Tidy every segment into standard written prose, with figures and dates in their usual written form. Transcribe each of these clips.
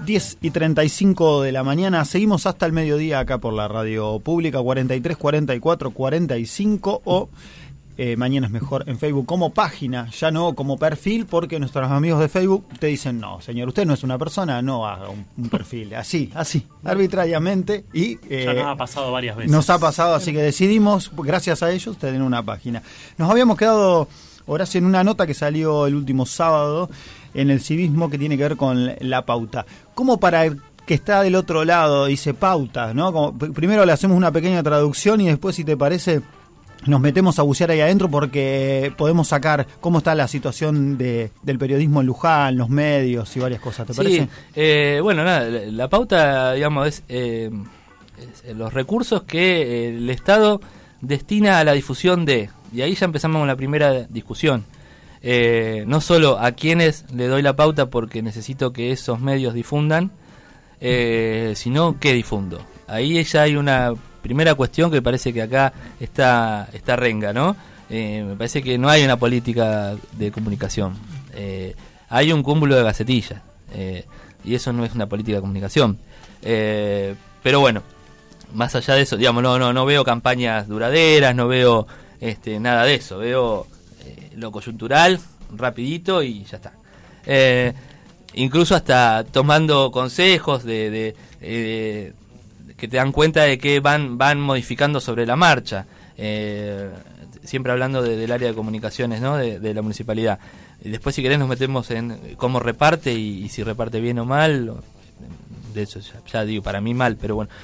10:35 de la mañana. Seguimos hasta el mediodía acá por la radio pública, 43 44 45 o Mañana es Mejor en Facebook como página, ya no como perfil, porque nuestros amigos de Facebook te dicen, no, señor, usted no es una persona, no haga un perfil, así, arbitrariamente. Y ya nos ha pasado varias veces. Nos ha pasado, así que decidimos, gracias a ellos, tener una página. Nos habíamos quedado, Horacio, en una nota que salió el último sábado en el civismo que tiene que ver con la pauta. ¿Cómo para el que está del otro lado dice pauta, ¿no? Como, primero le hacemos una pequeña traducción y después, si te parece, nos metemos a bucear ahí adentro, porque podemos sacar cómo está la situación del periodismo en Luján, los medios y varias cosas, ¿te parece? Bueno, nada, la pauta, digamos, es los recursos que el Estado destina a la difusión de, y ahí ya empezamos con la primera discusión. No solo a quienes le doy la pauta porque necesito que esos medios difundan, sino qué difundo. Ahí ya hay una primera cuestión que parece que acá está renga, ¿no? Me parece que no hay una política de comunicación. Hay un cúmulo de gacetillas, y eso no es una política de comunicación. Pero bueno, más allá de eso, digamos, no veo campañas duraderas, no veo nada de eso. Veo lo coyuntural, rapidito y ya está. Incluso hasta tomando consejos de que te dan cuenta de que van modificando sobre la marcha, siempre hablando del área de comunicaciones, ¿no? de la municipalidad. Y después, si querés, nos metemos en cómo reparte y si reparte bien o mal. De hecho, ya digo, para mí mal, pero bueno.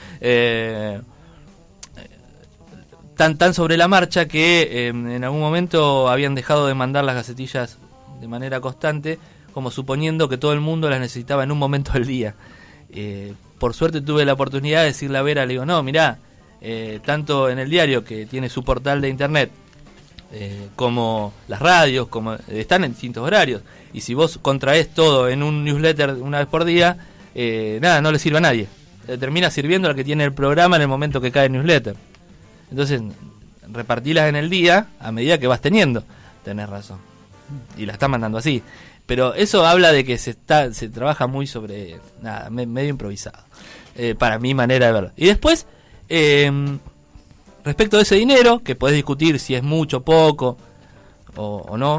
Tan sobre la marcha que en algún momento habían dejado de mandar las gacetillas de manera constante, como suponiendo que todo el mundo las necesitaba en un momento del día. Por suerte tuve la oportunidad de decirle a Vera, le digo, no, mirá, tanto en el diario, que tiene su portal de internet, como las radios, como están en distintos horarios, y si vos contraes todo en un newsletter una vez por día, nada, no le sirve a nadie. Termina sirviendo al que tiene el programa en el momento que cae el newsletter. Entonces, repartilas en el día a medida que vas teniendo. Tenés razón. Y la estás mandando así. Pero eso habla de que se trabaja muy sobre nada, medio improvisado, para mi manera de verlo. Y después, respecto de ese dinero, que podés discutir si es mucho, poco o no,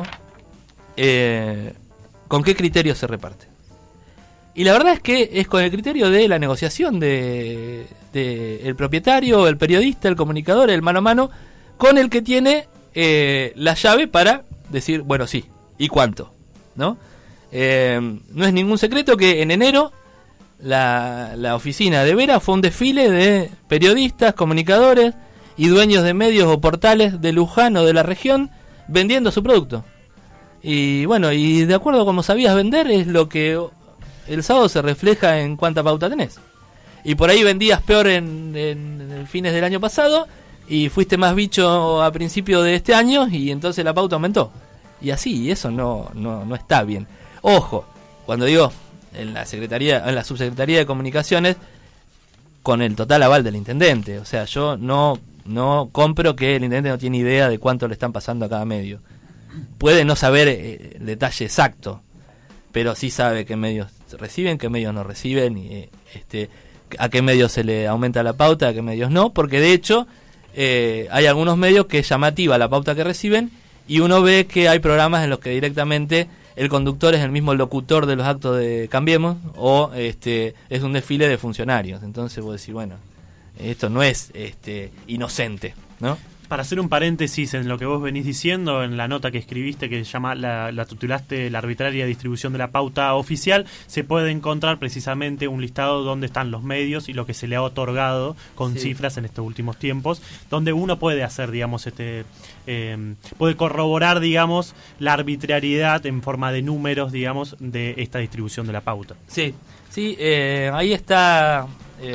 ¿con qué criterio se reparte? Y la verdad es que es con el criterio de la negociación de el propietario, el periodista, el comunicador, el mano a mano, con el que tiene la llave para decir, bueno, sí, ¿y cuánto? ¿No? No es ningún secreto que en enero la oficina de Vera fue un desfile de periodistas, comunicadores y dueños de medios o portales de Luján o de la región vendiendo su producto. Y bueno, y de acuerdo a como sabías vender es lo que el sábado se refleja en cuánta pauta tenés. Y por ahí vendías peor en fines del año pasado y fuiste más bicho a principio de este año y entonces la pauta aumentó. Y así, y eso no está bien. Ojo, cuando digo en la subsecretaría de Comunicaciones, con el total aval del intendente. O sea, yo no compro que el intendente no tiene idea de cuánto le están pasando a cada medio. Puede no saber el detalle exacto, pero sí sabe qué medios reciben, qué medios no reciben, y a qué medios se le aumenta la pauta, a qué medios no, porque de hecho hay algunos medios que es llamativa la pauta que reciben, y uno ve que hay programas en los que directamente el conductor es el mismo locutor de los actos de Cambiemos, o es un desfile de funcionarios. Entonces vos decís, bueno, esto no es inocente, ¿no? Para hacer un paréntesis en lo que vos venís diciendo, en la nota que escribiste, que llama la titulaste La arbitraria distribución de la pauta oficial, se puede encontrar precisamente un listado donde están los medios y lo que se le ha otorgado con cifras en estos últimos tiempos, donde uno puede hacer, digamos, puede corroborar, digamos, la arbitrariedad en forma de números, digamos, de esta distribución de la pauta. Sí, ahí está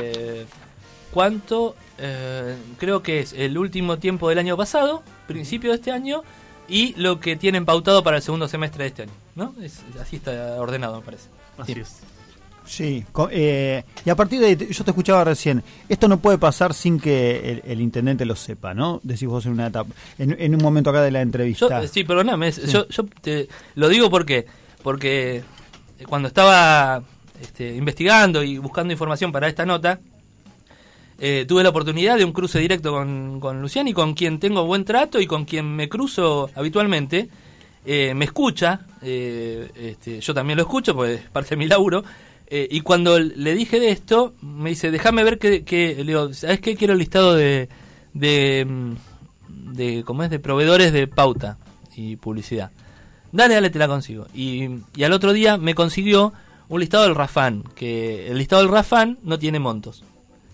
cuánto... creo que es el último tiempo del año pasado, principio de este año, y lo que tienen pautado para el segundo semestre de este año, ¿no? Así está ordenado, me parece. Así es. Sí, y a partir de ahí, yo te escuchaba recién, esto no puede pasar sin que el intendente lo sepa, ¿no? Decís vos en una etapa, en un momento acá de la entrevista. Perdóname, yo te lo digo porque cuando estaba investigando y buscando información para esta nota, tuve la oportunidad de un cruce directo con Luciani, con quien tengo buen trato y con quien me cruzo habitualmente. Me escucha, yo también lo escucho porque es parte de mi laburo, y cuando le dije de esto, me dice, déjame ver que le digo, ¿sabes qué? Quiero el listado de ¿cómo es? De proveedores de pauta y publicidad. Dale, te la consigo. Y al otro día me consiguió un listado del Rafan, que el listado del Rafan no tiene montos.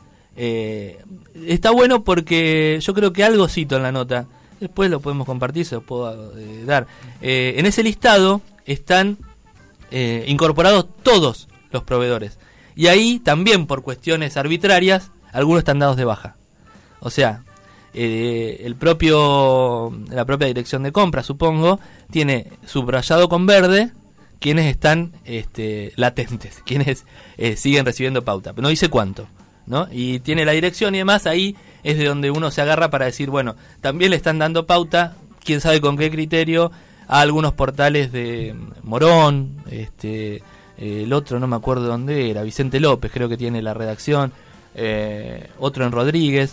Está bueno porque yo creo que algo cito en la nota, después lo podemos compartir, se lo puedo dar. En ese listado están incorporados todos los proveedores, y ahí también por cuestiones arbitrarias algunos están dados de baja. O sea, la propia dirección de compra, supongo, tiene subrayado con verde quienes están latentes, quienes siguen recibiendo pauta, pero no dice cuánto, ¿no? Y tiene la dirección y demás. Ahí es de donde uno se agarra para decir, bueno, también le están dando pauta, quién sabe con qué criterio, a algunos portales de Morón, el otro no me acuerdo dónde era, Vicente López creo que tiene la redacción, otro en Rodríguez,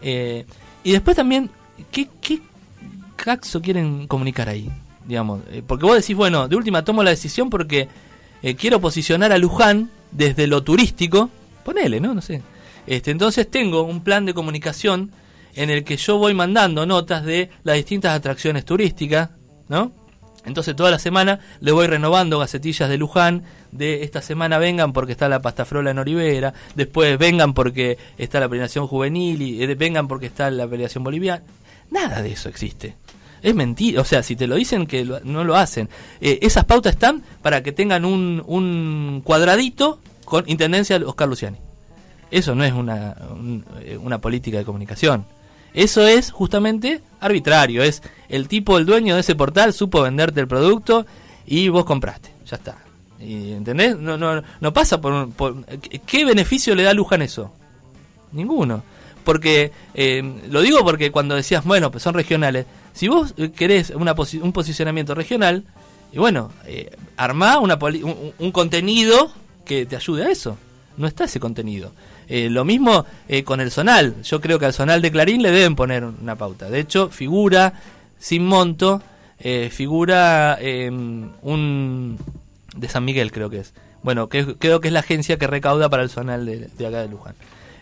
y después también, ¿qué caxo quieren comunicar ahí? Digamos, porque vos decís, bueno, de última tomo la decisión porque quiero posicionar a Luján desde lo turístico, ponele, ¿no? No sé. Entonces tengo un plan de comunicación en el que yo voy mandando notas de las distintas atracciones turísticas, ¿no? Entonces toda la semana le voy renovando gacetillas de Luján, de esta semana vengan porque está la pastafrola en Olivera, después vengan porque está la premiación juvenil, y vengan porque está la premiación boliviana. Nada de eso existe. Es mentira, o sea, si te lo dicen que no lo hacen. Esas pautas están para que tengan un cuadradito con intendencia de Oscar Luciani. Eso no es una política de comunicación. Eso es justamente arbitrario. Es el dueño de ese portal supo venderte el producto y vos compraste. Ya está. ¿Entendés? No pasa por ¿qué beneficio le da a Luján eso? Ninguno. Porque, lo digo porque cuando decías, bueno, pues son regionales. Si vos querés un posicionamiento regional, y bueno, armá un contenido que te ayude a eso. No está ese contenido. Lo mismo con el Zonal. Yo creo que al Zonal de Clarín le deben poner una pauta. De hecho, figura sin monto, figura un de San Miguel, creo que es. Bueno, creo que es la agencia que recauda para el Zonal de acá de Luján.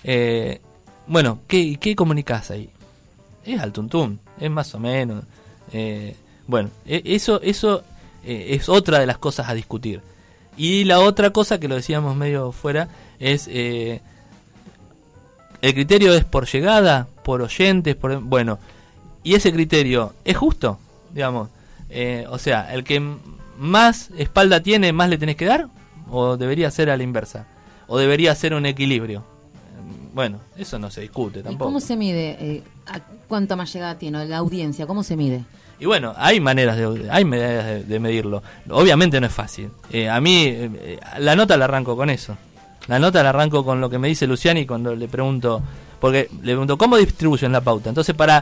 Bueno, ¿qué comunicás ahí? Es al tuntún, es más o menos. Bueno, eso es otra de las cosas a discutir. Y la otra cosa, que lo decíamos medio fuera, es el criterio es por llegada, por oyentes, bueno, y ese criterio es justo, digamos. O sea, el que más espalda tiene, más le tenés que dar, o debería ser a la inversa, o debería ser un equilibrio. Bueno, eso no se discute tampoco. ¿Y cómo se mide cuánta más llegada tiene la audiencia? ¿Cómo se mide? Y bueno, hay maneras de medirlo. Obviamente no es fácil. A mí, la nota la arranco con eso. La nota la arranco con lo que me dice Luciani cuando le pregunto, porque le pregunto, ¿cómo distribuyen la pauta? Entonces, para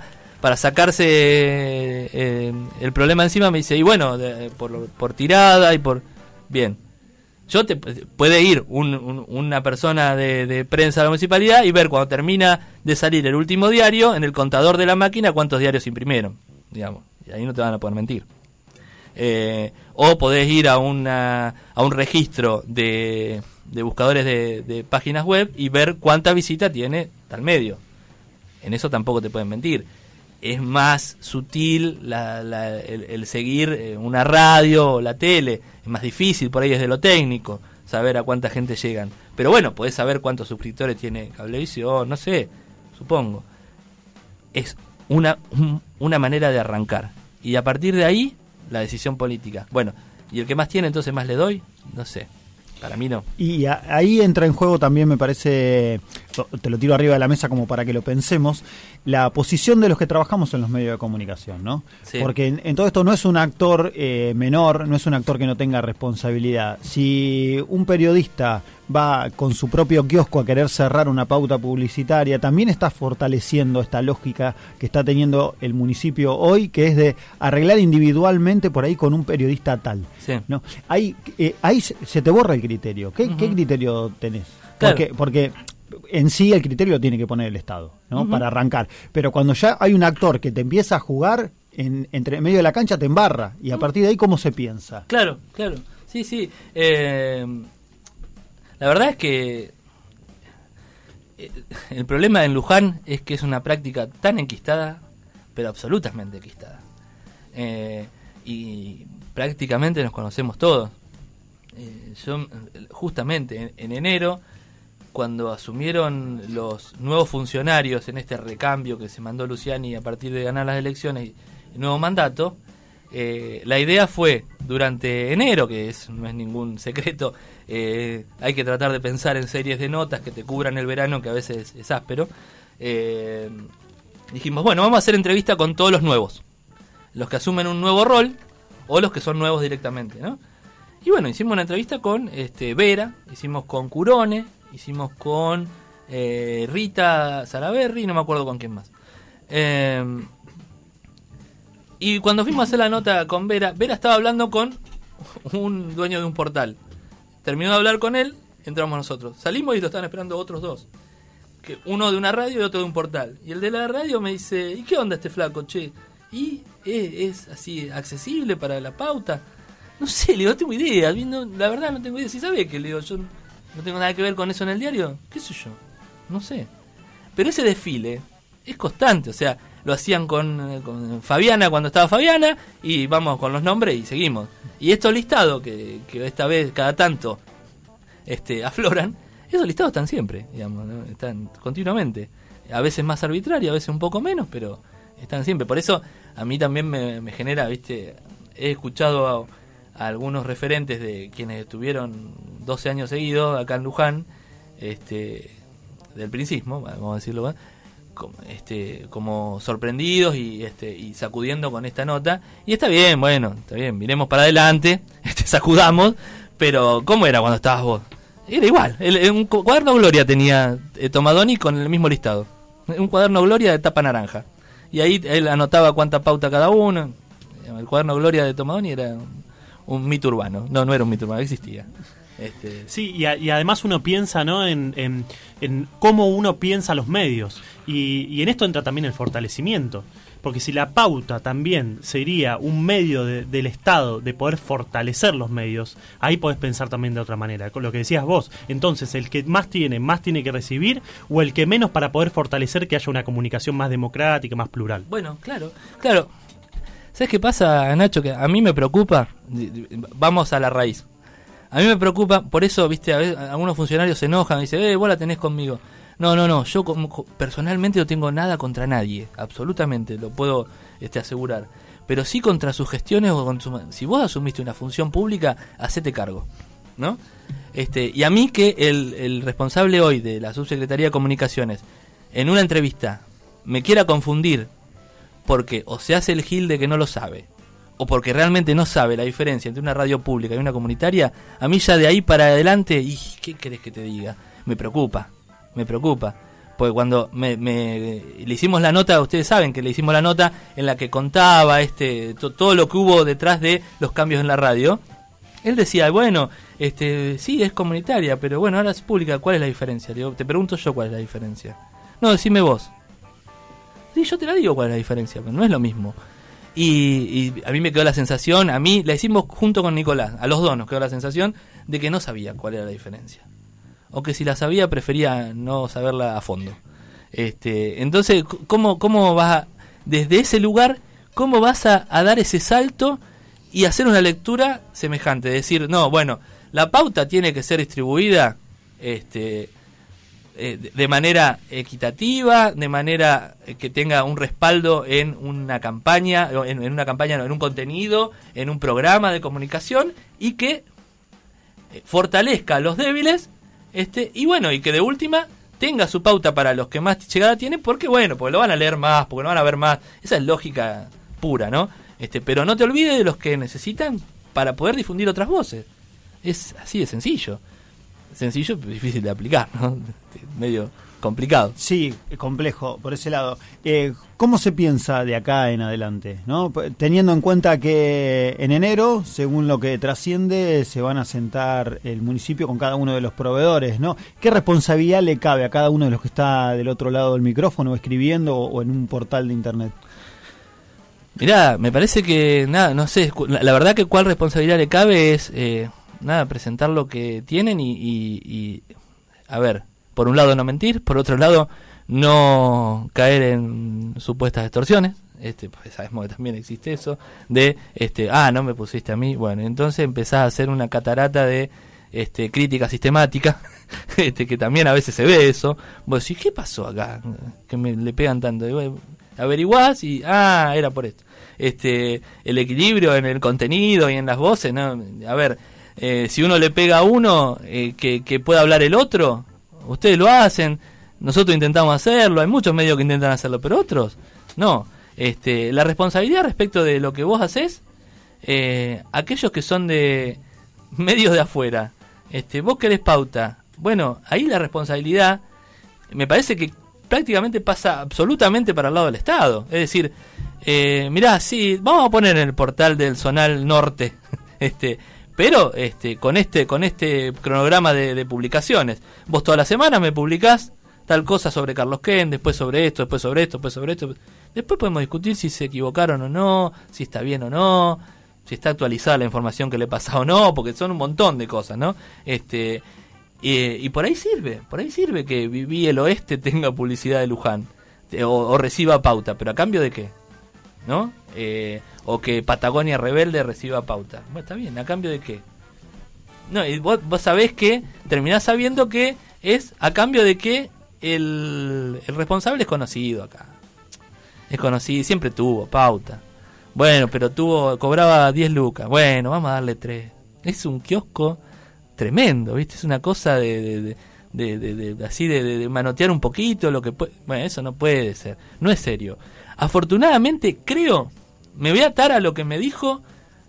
sacarse el problema encima, me dice, y bueno, por tirada y por... Bien. Puede ir una persona de prensa de la municipalidad y ver cuando termina de salir el último diario, en el contador de la máquina, cuántos diarios imprimieron, digamos. Y ahí no te van a poder mentir. O podés ir a un registro de buscadores de páginas web y ver cuánta visita tiene tal medio. En eso tampoco te pueden mentir. Es más sutil el seguir una radio o la tele. Es más difícil por ahí desde lo técnico saber a cuánta gente llegan. Pero bueno, podés saber cuántos suscriptores tiene Cablevisión, no sé, supongo. Es una manera de arrancar. Y a partir de ahí, la decisión política. Bueno, ¿y el que más tiene, entonces más le doy? No sé. Para mí no. Y ahí entra en juego también, me parece, te lo tiro arriba de la mesa como para que lo pensemos, la posición de los que trabajamos en los medios de comunicación, ¿no? Sí. Porque en todo esto no es un actor menor, no es un actor que no tenga responsabilidad. Si un periodista va con su propio kiosco a querer cerrar una pauta publicitaria, también está fortaleciendo esta lógica que está teniendo el municipio hoy, que es de arreglar individualmente por ahí con un periodista tal. Sí. ¿No? Ahí se te borra el criterio. ¿Qué criterio tenés? Claro. Porque en sí el criterio lo tiene que poner el Estado, ¿no? Para arrancar. Pero cuando ya hay un actor que te empieza a jugar entre medio de la cancha, te embarra. Y a partir de ahí, ¿cómo se piensa? Claro. Sí. La verdad es que el problema en Luján es que es una práctica tan enquistada, pero absolutamente enquistada. Y prácticamente nos conocemos todos. Yo, justamente en enero, cuando asumieron los nuevos funcionarios en este recambio que se mandó Luciani a partir de ganar las elecciones y el nuevo mandato, la idea fue, durante enero, que no es ningún secreto, hay que tratar de pensar en series de notas que te cubran el verano, que a veces es áspero. Dijimos, bueno, vamos a hacer entrevista con todos los nuevos, los que asumen un nuevo rol o los que son nuevos directamente, ¿no? Y bueno, hicimos una entrevista con Vera, hicimos con Curone, hicimos con Rita Salaberry, no me acuerdo con quién más. Y cuando fuimos a hacer la nota con Vera estaba hablando con un dueño de un portal. Terminó de hablar con él, entramos nosotros. Salimos y lo estaban esperando otros dos. Uno de una radio y otro de un portal. Y el de la radio me dice, ¿y qué onda este flaco, che? ¿Y es así accesible para la pauta? No sé, le digo, no tengo idea. La verdad no tengo idea. Si sabe que le digo, yo no tengo nada que ver con eso en el diario, ¿qué sé yo? No sé. Pero ese desfile es constante, o sea, lo hacían con Fabiana cuando estaba Fabiana, y vamos con los nombres y seguimos. Y estos listados que esta vez cada tanto afloran, esos listados están siempre, digamos, ¿no? Están continuamente. A veces más arbitrario, a veces un poco menos, pero están siempre. Por eso a mí también me genera, ¿viste? He escuchado a algunos referentes de quienes estuvieron 12 años seguidos acá en Luján, del prinsismo, vamos a decirlo, como sorprendidos y sacudiendo con esta nota. Y está bien, miremos para adelante, sacudamos, pero ¿cómo era cuando estabas vos? Era igual, un cuaderno Gloria tenía Tomadoni con el mismo listado, un cuaderno Gloria de tapa naranja, y ahí él anotaba cuánta pauta cada uno. El cuaderno Gloria de Tomadoni era un mito urbano. No era un mito urbano, existía. Sí, y además uno piensa, ¿no?, en cómo uno piensa los medios. Y en esto entra también el fortalecimiento. Porque si la pauta también sería un medio del Estado de poder fortalecer los medios, ahí podés pensar también de otra manera. Con lo que decías vos, entonces el que más tiene que recibir, o el que menos, para poder fortalecer que haya una comunicación más democrática, más plural. Bueno, claro. ¿Sabes qué pasa, Nacho? Que a mí me preocupa, vamos a la raíz. A mí me preocupa, por eso, viste, a veces algunos funcionarios se enojan y dicen, vos la tenés conmigo. No, yo personalmente no tengo nada contra nadie, absolutamente, lo puedo asegurar. Pero sí contra sus gestiones, si vos asumiste una función pública, hacete cargo, ¿no? Y a mí que el responsable hoy de la Subsecretaría de Comunicaciones, en una entrevista, me quiera confundir, porque o se hace el gil de que no lo sabe, o porque realmente no sabe la diferencia entre una radio pública y una comunitaria, a mí ya de ahí para adelante, ¿y qué querés que te diga? Me preocupa, porque cuando le hicimos la nota, ustedes saben que le hicimos la nota en la que contaba todo lo que hubo detrás de los cambios en la radio, él decía, sí, es comunitaria, pero bueno, ahora es pública, ¿cuál es la diferencia? Le digo, te pregunto yo cuál es la diferencia. No, decime vos. Sí, yo te la digo cuál es la diferencia, pero no es lo mismo. Y a mí me quedó la sensación, la hicimos junto con Nicolás, a los dos nos quedó la sensación de que no sabía cuál era la diferencia. O que si la sabía prefería no saberla a fondo. Entonces, ¿cómo vas desde ese lugar, cómo vas a dar ese salto y hacer una lectura semejante? Decir, no, la pauta tiene que ser distribuida de manera equitativa, de manera que tenga un respaldo en una campaña, en un contenido, en un programa de comunicación, y que fortalezca a los débiles, y que de última tenga su pauta para los que más llegada tienen, porque bueno, porque lo van a leer más, porque lo van a ver más. Esa es lógica pura, ¿no? Pero no te olvides de los que necesitan para poder difundir otras voces. Es así de sencillo. Sencillo, pero difícil de aplicar, ¿no? Medio complicado. Sí, complejo, por ese lado. ¿Cómo se piensa de acá en adelante, ¿no? Teniendo en cuenta que en enero, según lo que trasciende, se van a sentar el municipio con cada uno de los proveedores, ¿no? ¿Qué responsabilidad le cabe a cada uno de los que está del otro lado del micrófono, escribiendo o en un portal de internet? Mirá, me parece que, nada, no sé, la verdad que cuál responsabilidad le cabe es, presentar lo que tienen y a ver, por un lado no mentir, por otro lado no caer en supuestas extorsiones, pues sabemos que también existe eso, de, no me pusiste a mí, bueno, entonces empezás a hacer una catarata de crítica sistemática, que también a veces se ve eso, vos decís, ¿qué pasó acá? Que le pegan tanto, y bueno, averiguás y, era por esto. El equilibrio en el contenido y en las voces, ¿no? A ver, si uno le pega a uno, que pueda hablar el otro, ustedes lo hacen, nosotros intentamos hacerlo, hay muchos medios que intentan hacerlo, pero otros no. La responsabilidad respecto de lo que vos hacés, aquellos que son de medios de afuera, vos querés pauta, bueno, ahí la responsabilidad me parece que prácticamente pasa absolutamente para el lado del Estado. Es decir, mirá, sí, vamos a poner en el portal del Zonal Norte, pero con este cronograma de publicaciones. Vos todas las semanas me publicás tal cosa sobre Carlos Ken, después sobre esto, después sobre esto, después sobre esto. Después podemos discutir si se equivocaron o no, si está bien o no, si está actualizada la información que le pasa o no, porque son un montón de cosas, ¿no? Y por ahí sirve que Viví el Oeste tenga publicidad de Luján, o reciba pauta, pero ¿a cambio de qué? ¿No? O que Patagonia Rebelde reciba pauta. Bueno, está bien, ¿a cambio de qué? No, y vos sabés que terminás sabiendo que es a cambio de que el responsable es conocido acá. Es conocido, siempre tuvo pauta. Bueno, pero cobraba 10 lucas. Bueno, vamos a darle 3. Es un kiosco tremendo, ¿viste? Es una cosa de manotear un poquito lo que puede. Bueno, eso no puede ser, no es serio. Afortunadamente, creo, me voy a atar a lo que me dijo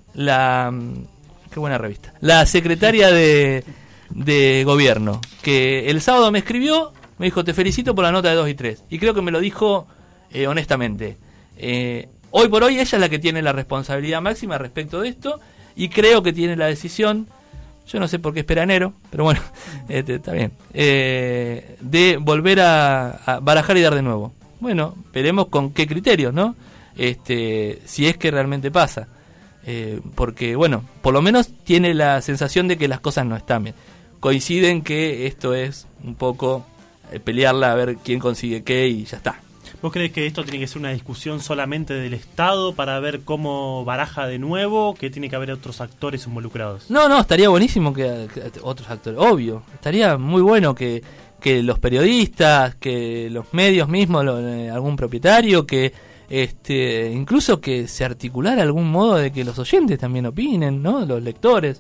qué buena revista, la secretaria de gobierno, que el sábado me escribió, me dijo, te felicito por la nota de 2 y 3, y creo que me lo dijo honestamente. Hoy por hoy ella es la que tiene la responsabilidad máxima respecto de esto, y creo que tiene la decisión, yo no sé por qué espera enero, pero bueno, está bien, de volver a barajar y dar de nuevo. Bueno, veremos con qué criterios, ¿no? Si es que realmente pasa. Porque, bueno, por lo menos tiene la sensación de que las cosas no están bien. Coinciden que esto es un poco pelearla a ver quién consigue qué y ya está. ¿Vos crees que esto tiene que ser una discusión solamente del Estado para ver cómo baraja de nuevo? ¿Que tiene que haber otros actores involucrados? No, estaría buenísimo que otros actores, obvio. Estaría muy bueno que los periodistas, que los medios mismos, algún propietario, que incluso que se articulara algún modo de que los oyentes también opinen, ¿no? Los lectores,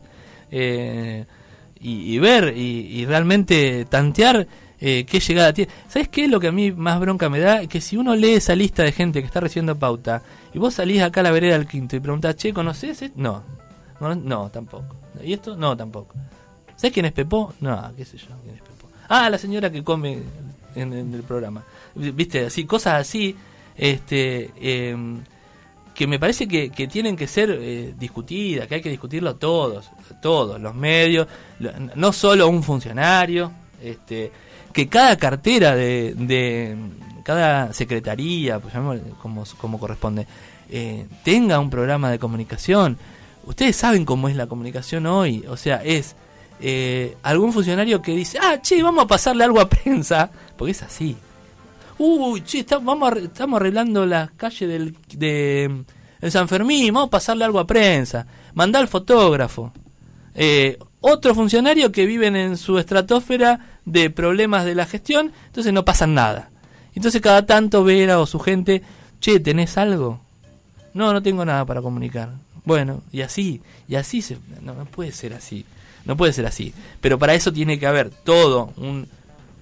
y ver y realmente tantear qué llegada tiene. ¿Sabes qué es lo que a mí más bronca me da? Que si uno lee esa lista de gente que está recibiendo pauta y vos salís acá a la vereda del Quinto y preguntás, che, ¿conocés esto? No, tampoco. ¿Y esto? No, tampoco. ¿Sabés quién es Pepó? No, qué sé yo, quién es Pepó. La señora que come en el programa. ¿Viste? Así, cosas así, que me parece que tienen que ser discutidas, que hay que discutirlo todos, los medios, no solo un funcionario, que cada cartera de cada secretaría, pues como corresponde, tenga un programa de comunicación. Ustedes saben cómo es la comunicación hoy, o sea, es algún funcionario que dice, che, vamos a pasarle algo a prensa, porque es así. Che, estamos arreglando las calles de San Fermín, vamos a pasarle algo a prensa, mandá al fotógrafo. Otro funcionario que viven en su estratosfera de problemas de la gestión, entonces no pasan nada. Entonces cada tanto Vera o su gente, che, ¿tenés algo? No tengo nada para comunicar. Bueno, y así no puede ser así. No puede ser así. Pero para eso tiene que haber todo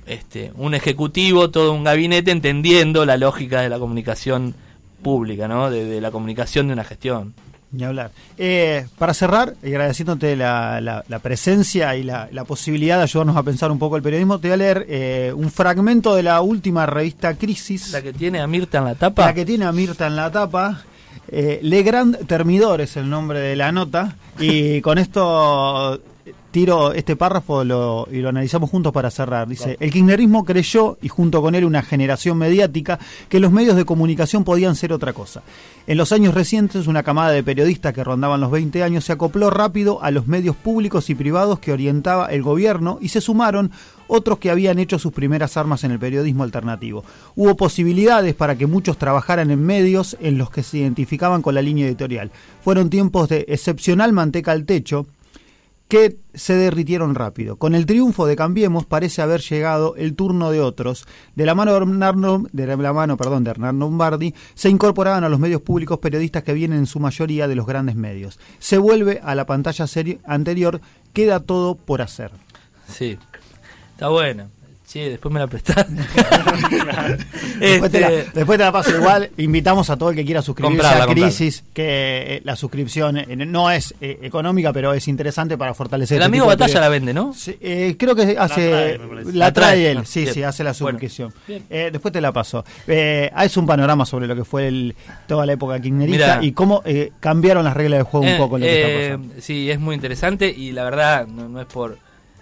un ejecutivo, todo un gabinete entendiendo la lógica de la comunicación pública, ¿no? De la comunicación de una gestión. Ni hablar. Para cerrar, y agradeciéndote la presencia y la posibilidad de ayudarnos a pensar un poco el periodismo, te voy a leer un fragmento de la última revista Crisis. La que tiene a Mirta en la tapa. La que tiene a Mirta en la tapa. Le Grand Termidor es el nombre de la nota. Y con esto tiro este párrafo y lo analizamos juntos para cerrar. Dice: el kirchnerismo creyó, y junto con él una generación mediática, que los medios de comunicación podían ser otra cosa. En los años recientes, una camada de periodistas que rondaban los 20 años se acopló rápido a los medios públicos y privados que orientaba el gobierno, y se sumaron otros que habían hecho sus primeras armas en el periodismo alternativo. Hubo posibilidades para que muchos trabajaran en medios en los que se identificaban con la línea editorial. Fueron tiempos de excepcional manteca al techo, que se derritieron rápido. Con el triunfo de Cambiemos parece haber llegado el turno de otros. De la mano de Hernán Lombardi se incorporaban a los medios públicos periodistas que vienen en su mayoría de los grandes medios. Se vuelve a la pantalla anterior, queda todo por hacer. Sí, está bueno. Sí, después me la prestás. Después te la paso igual. Invitamos a todo el que quiera suscribirse a Crisis, que la suscripción no es económica, pero es interesante para fortalecer. El amigo Batalla la vende, ¿no? Sí, creo que hace la trae él. Sí, sí, hace la suscripción. Bueno, después te la paso. Es un panorama sobre lo que fue toda la época kirchnerista y cómo cambiaron las reglas del juego un poco lo que está pasando. Sí, es muy interesante y la verdad no es por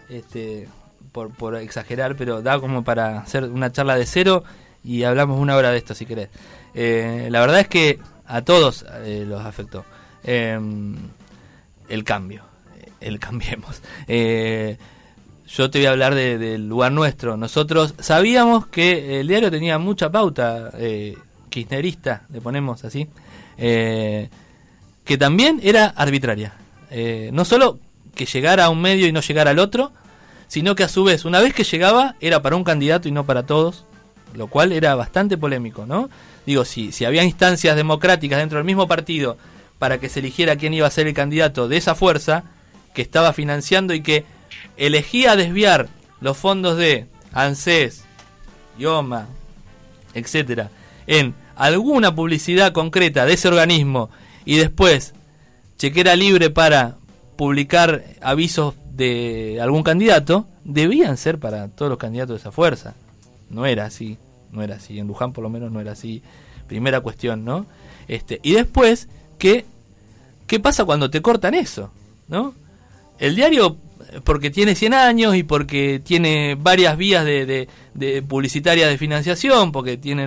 exagerar, pero da como para hacer una charla de cero y hablamos una hora de esto si querés. La verdad es que a todos los afectó el cambio, el cambiemos. Yo te voy a hablar del lugar nuestro. Nosotros sabíamos que el diario tenía mucha pauta kirchnerista, le ponemos así, que también era arbitraria. No solo que llegara a un medio y no llegara al otro, sino que a su vez, una vez que llegaba, era para un candidato y no para todos, lo cual era bastante polémico, ¿no? Digo, si había instancias democráticas dentro del mismo partido para que se eligiera quién iba a ser el candidato de esa fuerza, que estaba financiando y que elegía desviar los fondos de ANSES, IOMA, etcétera, en alguna publicidad concreta de ese organismo y después chequera libre para publicar avisos de algún candidato, debían ser para todos los candidatos de esa fuerza. No era así. En Luján por lo menos no era así. Primera cuestión, ¿no? Y después, ¿qué pasa cuando te cortan eso? ¿No? El diario, porque tiene 100 años y porque tiene varias vías de publicitarias de financiación, porque tiene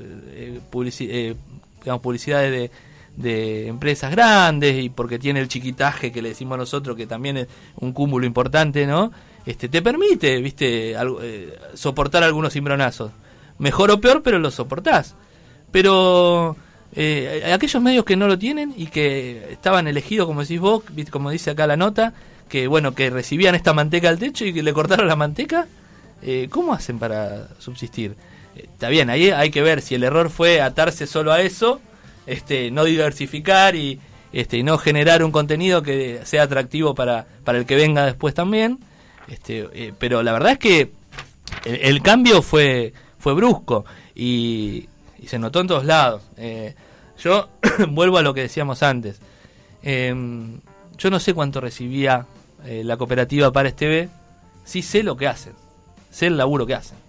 publicidades de empresas grandes y porque tiene el chiquitaje que le decimos nosotros, que también es un cúmulo importante, ¿no? Te permite, viste, soportar algunos cimbronazos, mejor o peor, pero lo soportás. Pero aquellos medios que no lo tienen y que estaban elegidos, como decís vos, como dice acá la nota, que bueno, que recibían esta manteca al techo y que le cortaron la manteca, ¿cómo hacen para subsistir? Está bien, ahí hay que ver si el error fue atarse solo a eso, no diversificar y no generar un contenido que sea atractivo para el que venga después también, pero la verdad es que el cambio fue brusco y se notó en todos lados. Yo vuelvo a lo que decíamos antes. Yo no sé cuánto recibía la cooperativa Pares TV, sí sé lo que hacen, sé el laburo que hacen,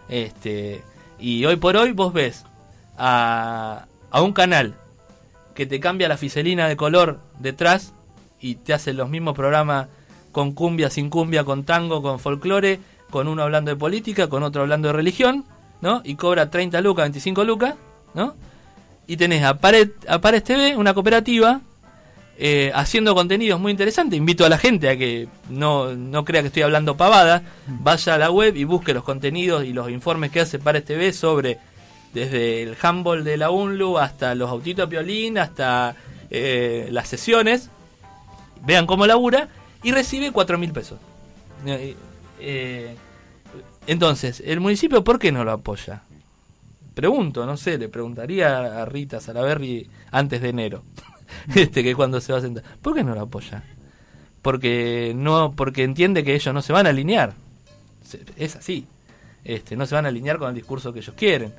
y hoy por hoy vos ves a un canal que te cambia la fiselina de color detrás y te hace los mismos programas con cumbia, sin cumbia, con tango, con folclore, con uno hablando de política, con otro hablando de religión, ¿no? Y cobra 30 lucas, 25 lucas, ¿no? Y tenés a Pares TV, una cooperativa, haciendo contenidos muy interesantes. Invito a la gente a que no crea que estoy hablando pavada, vaya a la web y busque los contenidos y los informes que hace Pares TV sobre desde el handball de la UNLU hasta los autitos piolín, hasta las sesiones. Vean cómo labura y recibe 4.000 pesos. Entonces, ¿el municipio por qué no lo apoya? Pregunto, no sé, le preguntaría a Rita Salaverry antes de enero, que cuando se va a sentar. ¿Por qué no lo apoya? Porque entiende que ellos no se van a alinear. Es así. no se van a alinear con el discurso que ellos quieren.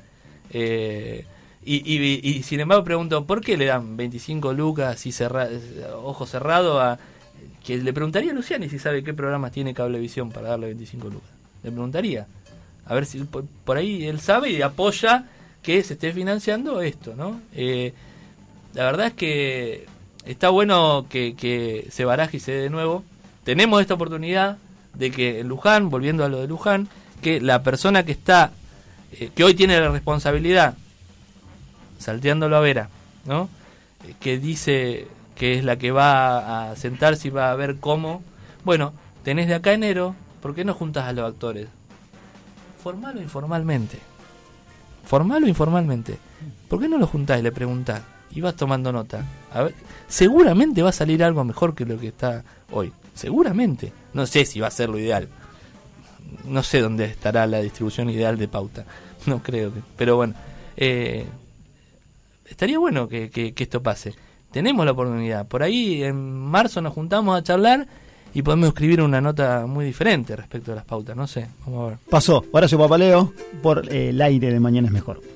Y sin embargo pregunto, ¿por qué le dan 25 lucas y ojo cerrado a... Que le preguntaría a Luciani si sabe qué programas tiene Cablevisión para darle 25 lucas. Le preguntaría. A ver si por ahí él sabe y apoya que se esté financiando esto, ¿no? La verdad es que está bueno que se baraje y se dé de nuevo. Tenemos esta oportunidad de que en Luján, volviendo a lo de Luján, que la persona que está, que hoy tiene la responsabilidad, salteándolo a Vera, ¿no? Que dice que es la que va a sentarse y va a ver cómo. Bueno, tenés de acá a enero, ¿por qué no juntás a los actores? Formal o informalmente. Formal o informalmente. ¿Por qué no lo juntás y le preguntás? Y vas tomando nota. A ver, seguramente va a salir algo mejor que lo que está hoy. Seguramente. No sé si va a ser lo ideal. No sé dónde estará la distribución ideal de pauta. No creo que. Pero bueno. Estaría bueno que esto pase. Tenemos la oportunidad. Por ahí en marzo nos juntamos a charlar y podemos escribir una nota muy diferente respecto a las pautas. No sé, vamos a ver. Pasó Horacio Papaleo por el aire de Mañana es Mejor.